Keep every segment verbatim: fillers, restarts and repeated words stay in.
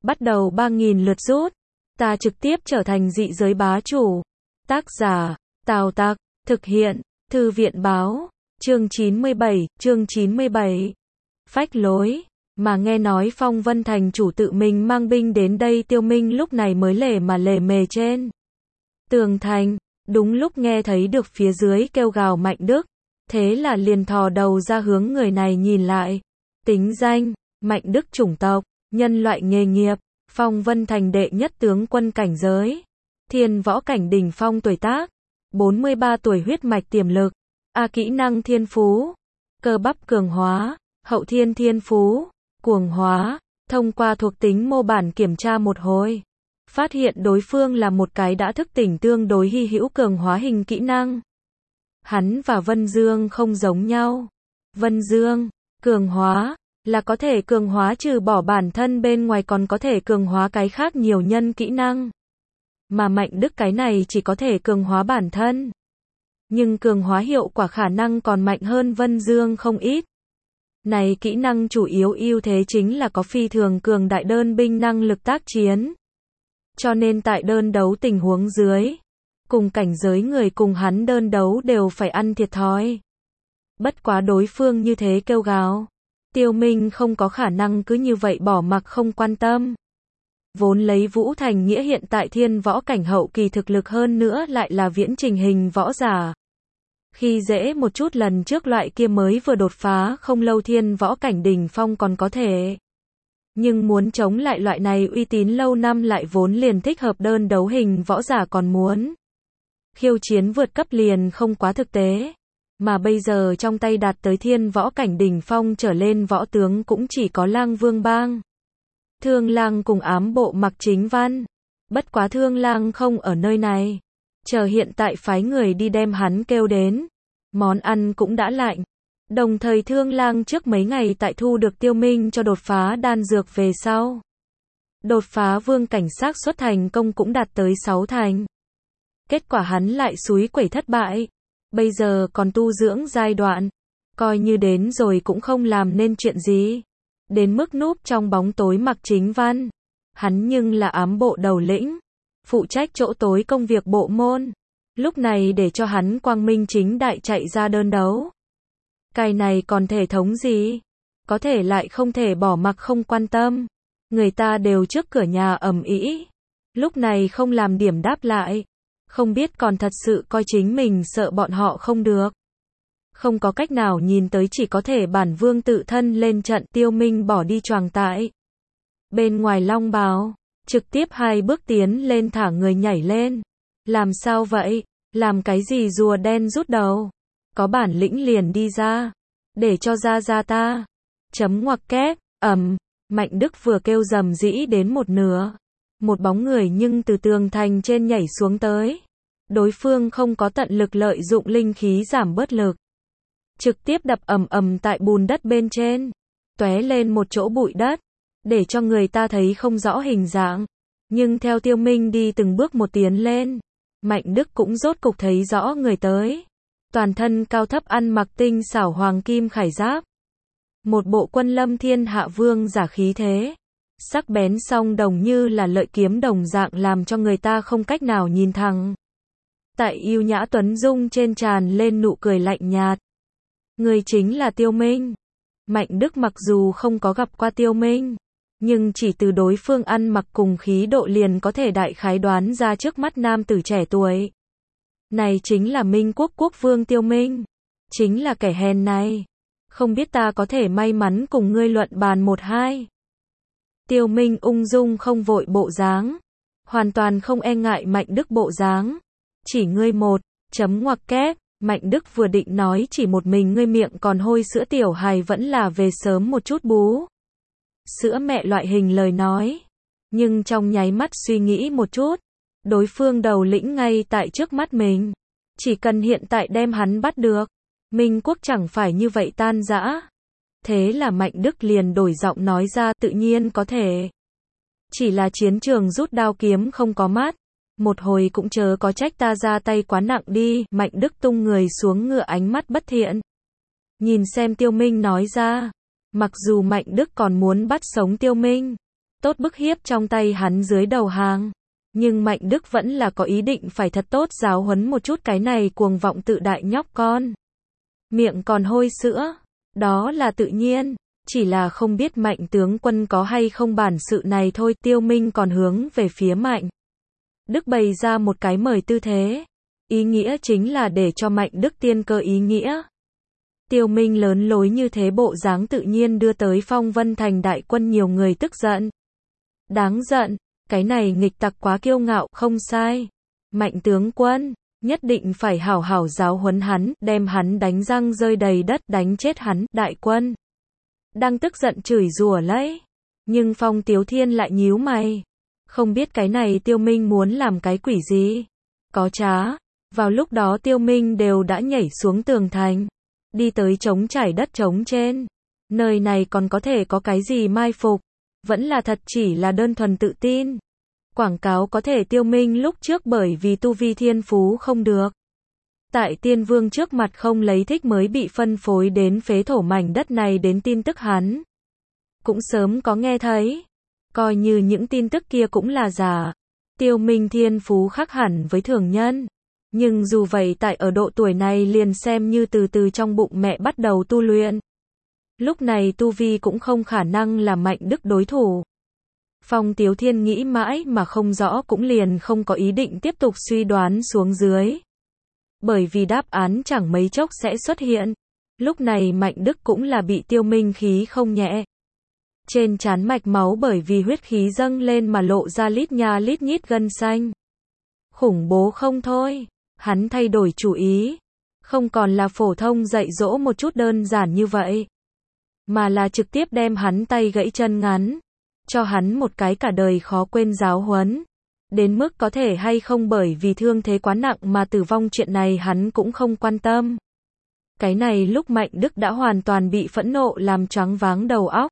bắt đầu ba nghìn lượt rút. Ta trực tiếp trở thành dị giới bá chủ. Tác giả, Tào Tặc, thực hiện, Thư viện báo, chương chín mươi bảy, chương chín mươi bảy. Phách lối, mà nghe nói Phong Vân thành chủ tự mình mang binh đến đây, Tiêu Minh lúc này mới lề mà lề mề trên tường thành, đúng lúc nghe thấy được phía dưới kêu gào Mạnh Đức, thế là liền thò đầu ra hướng người này nhìn lại. Tính danh, Mạnh Đức chủng tộc, nhân loại nghề nghiệp, Phong Vân thành đệ nhất tướng quân cảnh giới, thiên võ cảnh đỉnh phong tuổi tác, bốn mươi ba tuổi huyết mạch tiềm lực, A kỹ năng thiên phú, cơ bắp cường hóa, hậu thiên thiên phú, cuồng hóa, thông qua thuộc tính mô bản kiểm tra một hồi, phát hiện đối phương là một cái đã thức tỉnh tương đối hy hữu cường hóa hình kỹ năng. Hắn và Vân Dương không giống nhau. Vân Dương, cường hóa, là có thể cường hóa trừ bỏ bản thân bên ngoài còn có thể cường hóa cái khác nhiều nhân kỹ năng. Mà Mạnh Đức cái này chỉ có thể cường hóa bản thân. Nhưng cường hóa hiệu quả khả năng còn mạnh hơn Vân Dương không ít. Này kỹ năng chủ yếu ưu thế chính là có phi thường cường đại đơn binh năng lực tác chiến. Cho nên tại đơn đấu tình huống dưới, cùng cảnh giới người cùng hắn đơn đấu đều phải ăn thiệt thòi. Bất quá đối phương như thế kêu gào, Tiêu Minh không có khả năng cứ như vậy bỏ mặc không quan tâm. Vốn lấy Vũ Thành Nghĩa hiện tại thiên võ cảnh hậu kỳ thực lực hơn nữa lại là viễn trình hình võ giả. Khi dễ một chút lần trước loại kia mới vừa đột phá không lâu thiên võ cảnh đỉnh phong còn có thể. Nhưng muốn chống lại loại này uy tín lâu năm lại vốn liền thích hợp đơn đấu hình võ giả còn muốn khiêu chiến vượt cấp liền không quá thực tế. Mà bây giờ trong tay đạt tới thiên võ cảnh đỉnh phong trở lên võ tướng cũng chỉ có Lang Vương Bang, Thương Lang cùng ám bộ Mặc Chính Văn. Bất quá Thương Lang không ở nơi này, chờ hiện tại phái người đi đem hắn kêu đến. Món ăn cũng đã lạnh. Đồng thời Thương Lang trước mấy ngày tại thu được Tiêu Minh cho đột phá đan dược về sau, đột phá vương cảnh xác suất thành công cũng đạt tới sáu thành. Kết quả hắn lại xúi quẩy thất bại. Bây giờ còn tu dưỡng giai đoạn, coi như đến rồi cũng không làm nên chuyện gì. Đến mức núp trong bóng tối Mặc Chính Văn, hắn nhưng là ám bộ đầu lĩnh, phụ trách chỗ tối công việc bộ môn. Lúc này để cho hắn quang minh chính đại chạy ra đơn đấu, cái này còn thể thống gì? Có thể lại không thể bỏ mặc không quan tâm. Người ta đều trước cửa nhà ầm ĩ, lúc này không làm điểm đáp lại, không biết còn thật sự coi chính mình sợ bọn họ không được. Không có cách nào nhìn tới chỉ có thể bản vương tự thân lên trận. Tiêu Minh bỏ đi choàng tại bên ngoài long bào, trực tiếp hai bước tiến lên thả người nhảy lên. Làm sao vậy? Làm cái gì rùa đen rút đầu? Có bản lĩnh liền đi ra, để cho ra ra ta. Chấm ngoặc kép, ầm, Mạnh Đức vừa kêu rầm rĩ đến một nửa, một bóng người nhưng từ tường thành trên nhảy xuống tới. Đối phương không có tận lực lợi dụng linh khí giảm bớt lực, trực tiếp đập ầm ầm tại bùn đất bên trên, tóe lên một chỗ bụi đất, để cho người ta thấy không rõ hình dạng. Nhưng theo Tiêu Minh đi từng bước một tiến lên, Mạnh Đức cũng rốt cục thấy rõ người tới. Toàn thân cao thấp ăn mặc tinh xảo hoàng kim khải giáp, một bộ quân lâm thiên hạ vương giả khí thế, sắc bén song đồng như là lợi kiếm đồng dạng làm cho người ta không cách nào nhìn thẳng. Tại yêu nhã tuấn dung trên tràn lên nụ cười lạnh nhạt. Người chính là Tiêu Minh. Mạnh Đức mặc dù không có gặp qua Tiêu Minh, nhưng chỉ từ đối phương ăn mặc cùng khí độ liền có thể đại khái đoán ra trước mắt nam tử trẻ tuổi này chính là Minh Quốc quốc vương Tiêu Minh. Chính là kẻ hèn này, không biết ta có thể may mắn cùng ngươi luận bàn một hai. Tiêu Minh ung dung không vội bộ dáng, hoàn toàn không e ngại Mạnh Đức bộ dáng. Chỉ ngươi một, chấm ngoặc kép. Mạnh Đức vừa định nói chỉ một mình ngươi miệng còn hôi sữa tiểu hài vẫn là về sớm một chút bú sữa mẹ loại hình lời nói. Nhưng trong nháy mắt suy nghĩ một chút, đối phương đầu lĩnh ngay tại trước mắt mình. Chỉ cần hiện tại đem hắn bắt được, Minh Quốc chẳng phải như vậy tan rã. Thế là Mạnh Đức liền đổi giọng nói ra, tự nhiên có thể. Chỉ là chiến trường rút đao kiếm không có mắt. Một hồi cũng chớ có trách ta ra tay quá nặng đi. Mạnh Đức tung người xuống ngựa, ánh mắt bất thiện nhìn xem Tiêu Minh nói ra. Mặc dù Mạnh Đức còn muốn bắt sống Tiêu Minh, tốt bức hiếp trong tay hắn dưới đầu hàng. Nhưng Mạnh Đức vẫn là có ý định phải thật tốt giáo huấn một chút cái này cuồng vọng tự đại nhóc con. Miệng còn hôi sữa, đó là tự nhiên, chỉ là không biết Mạnh tướng quân có hay không bản sự này thôi. Tiêu Minh còn hướng về phía Mạnh Đức bày ra một cái mời tư thế. Ý nghĩa chính là để cho Mạnh Đức tiên cơ ý nghĩa. Tiêu Minh lớn lối như thế bộ dáng tự nhiên đưa tới Phong Vân Thành đại quân nhiều người tức giận. Đáng giận, cái này nghịch tặc quá kiêu ngạo, không sai. Mạnh tướng quân, nhất định phải hảo hảo giáo huấn hắn, đem hắn đánh răng rơi đầy đất, đánh chết hắn. Đại quân đang tức giận chửi rủa lấy, nhưng Phong Tiếu Thiên lại nhíu mày. Không biết cái này Tiêu Minh muốn làm cái quỷ gì. Có trá. Vào lúc đó Tiêu Minh đều đã nhảy xuống tường thành, đi tới trống trải đất trống trên. Nơi này còn có thể có cái gì mai phục, vẫn là thật chỉ là đơn thuần tự tin. Quảng cáo có thể Tiêu Minh lúc trước bởi vì tu vi thiên phú không được. Tại Tiên Vương trước mặt không lấy thích mới bị phân phối đến phế thổ mảnh đất này đến tin tức hắn cũng sớm có nghe thấy. Coi như những tin tức kia cũng là giả. Tiêu Minh thiên phú khác hẳn với thường nhân. Nhưng dù vậy tại ở độ tuổi này liền xem như từ từ trong bụng mẹ bắt đầu tu luyện. Lúc này tu vi cũng không khả năng là Mạnh Đức đối thủ. Phong Tiếu Thiên nghĩ mãi mà không rõ cũng liền không có ý định tiếp tục suy đoán xuống dưới. Bởi vì đáp án chẳng mấy chốc sẽ xuất hiện. Lúc này Mạnh Đức cũng là bị Tiêu Minh khí không nhẹ. Trên trán mạch máu bởi vì huyết khí dâng lên mà lộ ra lít nha lít nhít gân xanh. Khủng bố không thôi. Hắn thay đổi chủ ý. Không còn là phổ thông dạy dỗ một chút đơn giản như vậy. Mà là trực tiếp đem hắn tay gãy chân ngắn. Cho hắn một cái cả đời khó quên giáo huấn. Đến mức có thể hay không bởi vì thương thế quá nặng mà tử vong chuyện này hắn cũng không quan tâm. Cái này lúc Mạnh Đức đã hoàn toàn bị phẫn nộ làm choáng váng đầu óc.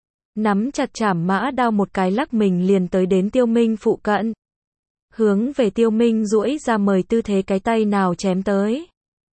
Nắm chặt trảm mã đao một cái lắc mình liền tới đến Tiêu Minh phụ cận. Hướng về Tiêu Minh duỗi ra mời tư thế cái tay nào chém tới.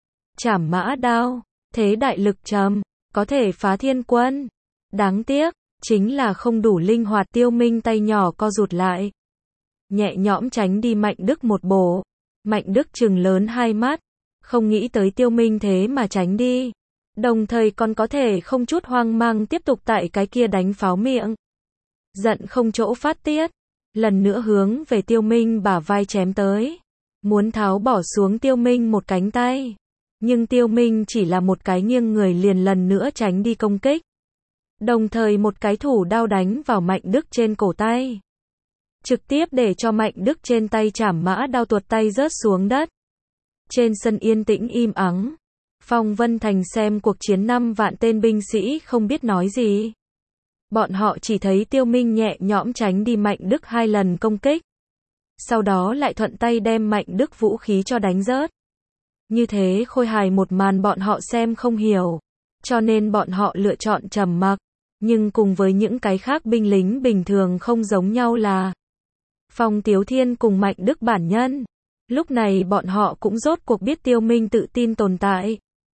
Trảm mã đao, thế đại lực trầm, có thể phá thiên quân. Đáng tiếc, chính là không đủ linh hoạt. Tiêu Minh tay nhỏ co rụt lại. Nhẹ nhõm tránh đi Mạnh Đức một bổ. Mạnh Đức trừng lớn hai mắt. Không nghĩ tới Tiêu Minh thế mà tránh đi. Đồng thời còn có thể không chút hoang mang tiếp tục tại cái kia đánh pháo miệng. Giận không chỗ phát tiết. Lần nữa hướng về Tiêu Minh bả vai chém tới. Muốn tháo bỏ xuống Tiêu Minh một cánh tay. Nhưng Tiêu Minh chỉ là một cái nghiêng người liền lần nữa tránh đi công kích. Đồng thời một cái thủ đao đánh vào Mạnh Đức trên cổ tay. Trực tiếp để cho Mạnh Đức trên tay trảm mã đao tuột tay rớt xuống đất. Trên sân yên tĩnh im ắng. Phong Vân Thành xem cuộc chiến năm vạn tên binh sĩ không biết nói gì. Bọn họ chỉ thấy Tiêu Minh nhẹ nhõm tránh đi Mạnh Đức hai lần công kích. Sau đó lại thuận tay đem Mạnh Đức vũ khí cho đánh rớt. Như thế khôi hài một màn bọn họ xem không hiểu. Cho nên bọn họ lựa chọn trầm mặc. Nhưng cùng với những cái khác binh lính bình thường không giống nhau là Phong Tiếu Thiên cùng Mạnh Đức bản nhân. Lúc này bọn họ cũng rốt cuộc biết Tiêu Minh tự tin tồn tại.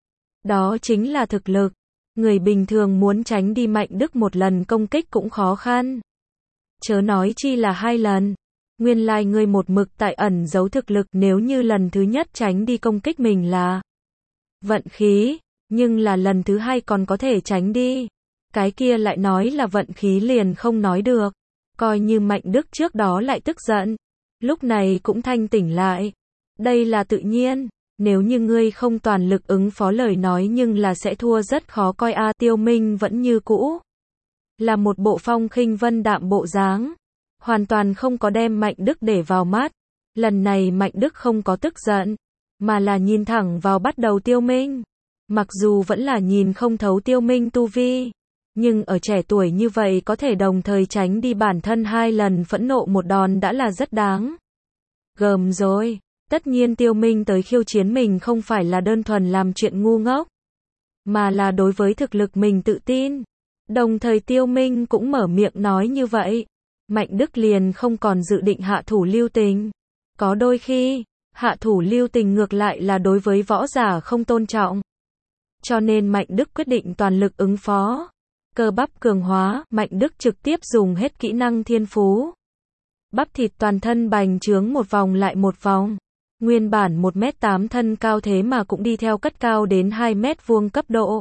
Đó chính là thực lực. Người bình thường muốn tránh đi Mạnh Đức một lần công kích cũng khó khăn. Chớ nói chi là hai lần. Nguyên lai người một mực tại ẩn giấu thực lực, nếu như lần thứ nhất tránh đi công kích mình là vận khí, nhưng là lần thứ hai còn có thể tránh đi. Cái kia lại nói là vận khí liền không nói được. Coi như Mạnh Đức trước đó lại tức giận. Lúc này cũng thanh tỉnh lại. Đây là tự nhiên. Nếu như ngươi không toàn lực ứng phó lời nói nhưng là sẽ thua rất khó coi a. À, Tiêu Minh vẫn như cũ. Là một bộ phong khinh vân đạm bộ dáng. Hoàn toàn không có đem Mạnh Đức để vào mắt. Lần này Mạnh Đức không có tức giận. Mà là nhìn thẳng vào bắt đầu Tiêu Minh. Mặc dù vẫn là nhìn không thấu Tiêu Minh tu vi. Nhưng ở trẻ tuổi như vậy có thể đồng thời tránh đi bản thân hai lần phẫn nộ một đòn đã là rất đáng gờm rồi. Tất nhiên Tiêu Minh tới khiêu chiến mình không phải là đơn thuần làm chuyện ngu ngốc. Mà là đối với thực lực mình tự tin. Đồng thời Tiêu Minh cũng mở miệng nói như vậy. Mạnh Đức liền không còn dự định hạ thủ lưu tình. Có đôi khi, hạ thủ lưu tình ngược lại là đối với võ giả không tôn trọng. Cho nên Mạnh Đức quyết định toàn lực ứng phó. Cơ bắp cường hóa, Mạnh Đức trực tiếp dùng hết kỹ năng thiên phú. Bắp thịt toàn thân bành trướng một vòng lại một vòng. Nguyên bản một mét tám thân cao thế mà cũng đi theo cất cao đến hai mét vuông cấp độ.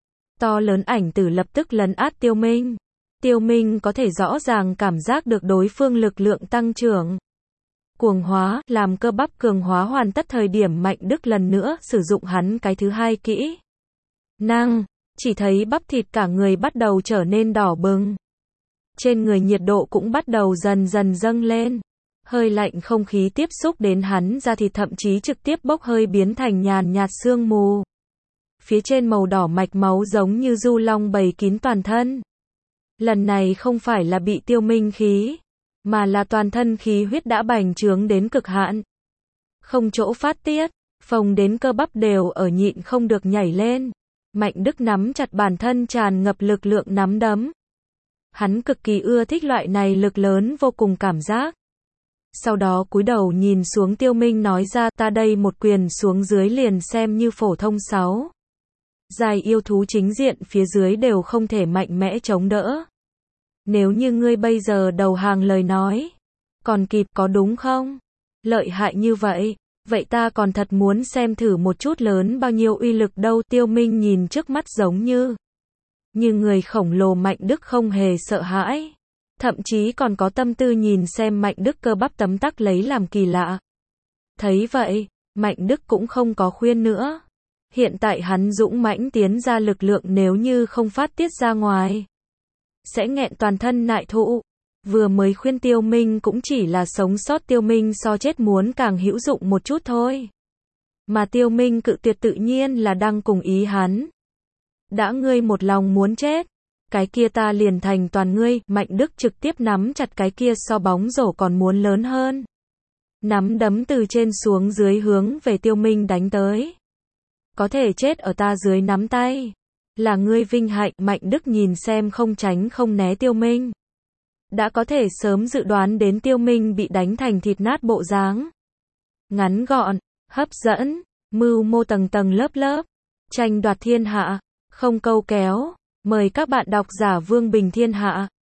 To lớn ảnh tử lập tức lấn át Tiêu Minh. Tiêu Minh có thể rõ ràng cảm giác được đối phương lực lượng tăng trưởng. Cuồng hóa, làm cơ bắp cường hóa hoàn tất thời điểm Mạnh Đức lần nữa sử dụng hắn cái thứ hai kỹ năng, chỉ thấy bắp thịt cả người bắt đầu trở nên đỏ bừng. Trên người nhiệt độ cũng bắt đầu dần dần dâng lên. Hơi lạnh không khí tiếp xúc đến hắn da thịt thậm chí trực tiếp bốc hơi biến thành nhàn nhạt sương mù. Phía trên màu đỏ mạch máu giống như du long bầy kín toàn thân. Lần này không phải là bị Tiêu Minh khí, mà là toàn thân khí huyết đã bành trướng đến cực hạn. Không chỗ phát tiết, phồng đến cơ bắp đều ở nhịn không được nhảy lên. Mạnh Đức nắm chặt bản thân tràn ngập lực lượng nắm đấm. Hắn cực kỳ ưa thích loại này lực lớn vô cùng cảm giác. Sau đó cúi đầu nhìn xuống Tiêu Minh nói ra, ta đây một quyền xuống dưới liền xem như phổ thông sáu. Giai yêu thú chính diện phía dưới đều không thể mạnh mẽ chống đỡ. Nếu như ngươi bây giờ đầu hàng lời nói, còn kịp có đúng không? Lợi hại như vậy, vậy ta còn thật muốn xem thử một chút lớn bao nhiêu uy lực đâu. Tiêu Minh nhìn trước mắt giống như như người khổng lồ Mạnh Đức không hề sợ hãi. Thậm chí còn có tâm tư nhìn xem Mạnh Đức cơ bắp tấm tắc lấy làm kỳ lạ. Thấy vậy, Mạnh Đức cũng không có khuyên nữa. Hiện tại hắn dũng mãnh tiến ra lực lượng nếu như không phát tiết ra ngoài, sẽ nghẹn toàn thân nại thụ. Vừa mới khuyên Tiêu Minh cũng chỉ là sống sót Tiêu Minh so chết muốn càng hữu dụng một chút thôi. Mà Tiêu Minh cự tuyệt tự nhiên là đang cùng ý hắn. Đã ngươi một lòng muốn chết, cái kia ta liền thành toàn ngươi. Mạnh Đức trực tiếp nắm chặt cái kia so bóng rổ còn muốn lớn hơn. Nắm đấm từ trên xuống dưới hướng về Tiêu Minh đánh tới. Có thể chết ở ta dưới nắm tay, là ngươi vinh hạnh. Mạnh Đức nhìn xem không tránh không né Tiêu Minh. Đã có thể sớm dự đoán đến Tiêu Minh bị đánh thành thịt nát bộ dáng. Ngắn gọn, hấp dẫn, mưu mô tầng tầng lớp lớp, tranh đoạt thiên hạ, không câu kéo. Mời các bạn đọc giả Vương Bình Thiên Hạ.